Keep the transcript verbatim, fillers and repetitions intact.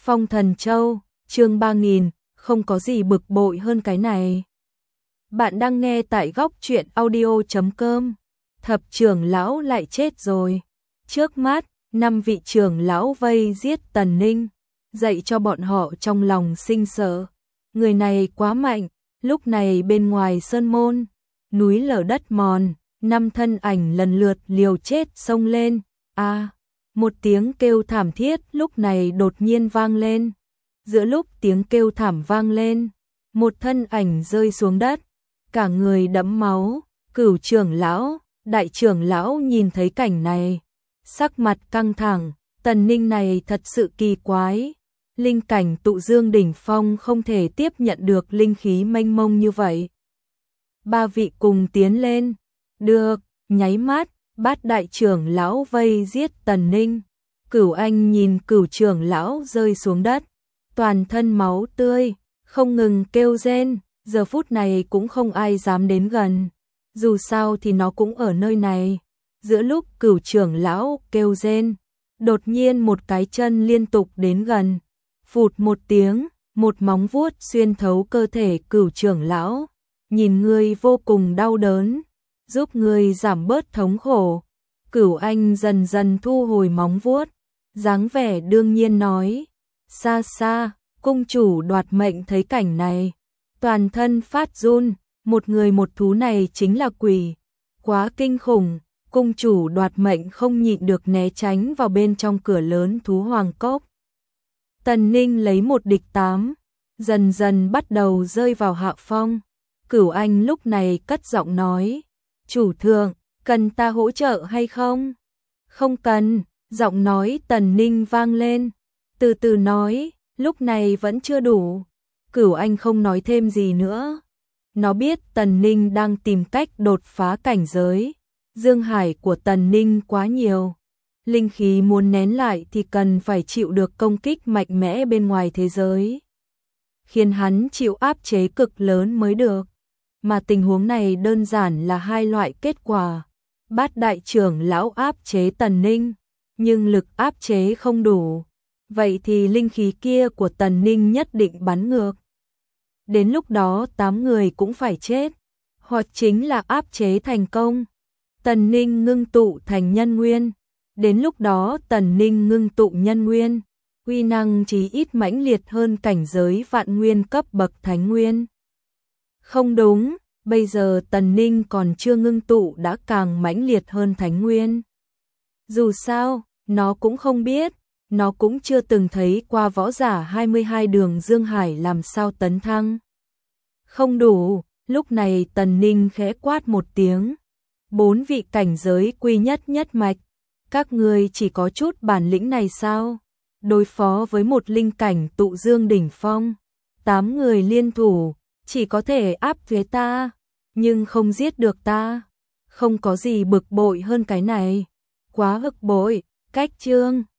Phong Thần Châu, chương ba nghìn, không có gì bực bội hơn cái này. Bạn đang nghe tại góc truyện audio chấm com. Thập trưởng lão lại chết rồi. Trước mắt, năm vị trưởng lão vây giết Tần Ninh, dạy cho bọn họ trong lòng sinh sợ. Người này quá mạnh, lúc này bên ngoài sơn môn, núi lở đất mòn, năm thân ảnh lần lượt liều chết xông lên. A, à, một tiếng kêu thảm thiết lúc này đột nhiên vang lên. Giữa lúc tiếng kêu thảm vang lên, một thân ảnh rơi xuống đất, cả người đẫm máu. Cửu trưởng lão, đại trưởng lão nhìn thấy cảnh này, sắc mặt căng thẳng. Tần Ninh này thật sự kỳ quái, linh cảnh tụ dương đỉnh phong không thể tiếp nhận được linh khí mênh mông như vậy. Ba vị cùng tiến lên, được, nháy mắt, bát đại trưởng lão vây giết Tần Ninh. Cửu Anh nhìn cửu trưởng lão rơi xuống đất, toàn thân máu tươi, không ngừng kêu rên, giờ phút này cũng không ai dám đến gần. Dù sao thì nó cũng ở nơi này. Giữa lúc cửu trưởng lão kêu rên, đột nhiên một cái chân liên tục đến gần. Phụt một tiếng, một móng vuốt xuyên thấu cơ thể cửu trưởng lão. Nhìn người vô cùng đau đớn, giúp người giảm bớt thống khổ. Cửu Anh dần dần thu hồi móng vuốt, dáng vẻ đương nhiên nói. Xa xa, cung chủ đoạt mệnh thấy cảnh này, toàn thân phát run. Một người một thú này chính là quỷ, quá kinh khủng. Cung chủ đoạt mệnh không nhịn được né tránh vào bên trong cửa lớn thú hoàng cốc. Tần Ninh lấy một địch tám, dần dần bắt đầu rơi vào hạ phong. Cửu Anh lúc này cất giọng nói, chủ thượng, cần ta hỗ trợ hay không? Không cần, giọng nói Tần Ninh vang lên, từ từ nói, lúc này vẫn chưa đủ. Cửu Anh không nói thêm gì nữa. Nó biết Tần Ninh đang tìm cách đột phá cảnh giới. Dương hải của Tần Ninh quá nhiều. Linh khí muốn nén lại thì cần phải chịu được công kích mạnh mẽ bên ngoài thế giới, khiến hắn chịu áp chế cực lớn mới được. Mà tình huống này đơn giản là hai loại kết quả. Bát đại trưởng lão áp chế Tần Ninh, nhưng lực áp chế không đủ. Vậy thì linh khí kia của Tần Ninh nhất định bắn ngược. Đến lúc đó tám người cũng phải chết. Hoặc chính là áp chế thành công, Tần Ninh ngưng tụ thành nhân nguyên. Đến lúc đó Tần Ninh ngưng tụ nhân nguyên, uy năng chí ít mãnh liệt hơn cảnh giới vạn nguyên cấp bậc thánh nguyên. Không đúng, bây giờ Tần Ninh còn chưa ngưng tụ đã càng mãnh liệt hơn thánh nguyên. Dù sao, nó cũng không biết, nó cũng chưa từng thấy qua võ giả hai mươi hai đường Dương Hải làm sao tấn thăng. Không đủ, lúc này Tần Ninh khẽ quát một tiếng. Bốn vị cảnh giới quy nhất nhất mạch, các ngươi chỉ có chút bản lĩnh này sao? Đối phó với một linh cảnh tụ dương đỉnh phong, tám người liên thủ, chỉ có thể áp chế ta, nhưng không giết được ta. Không có gì bực bội hơn cái này. Quá bực bội, cách chương.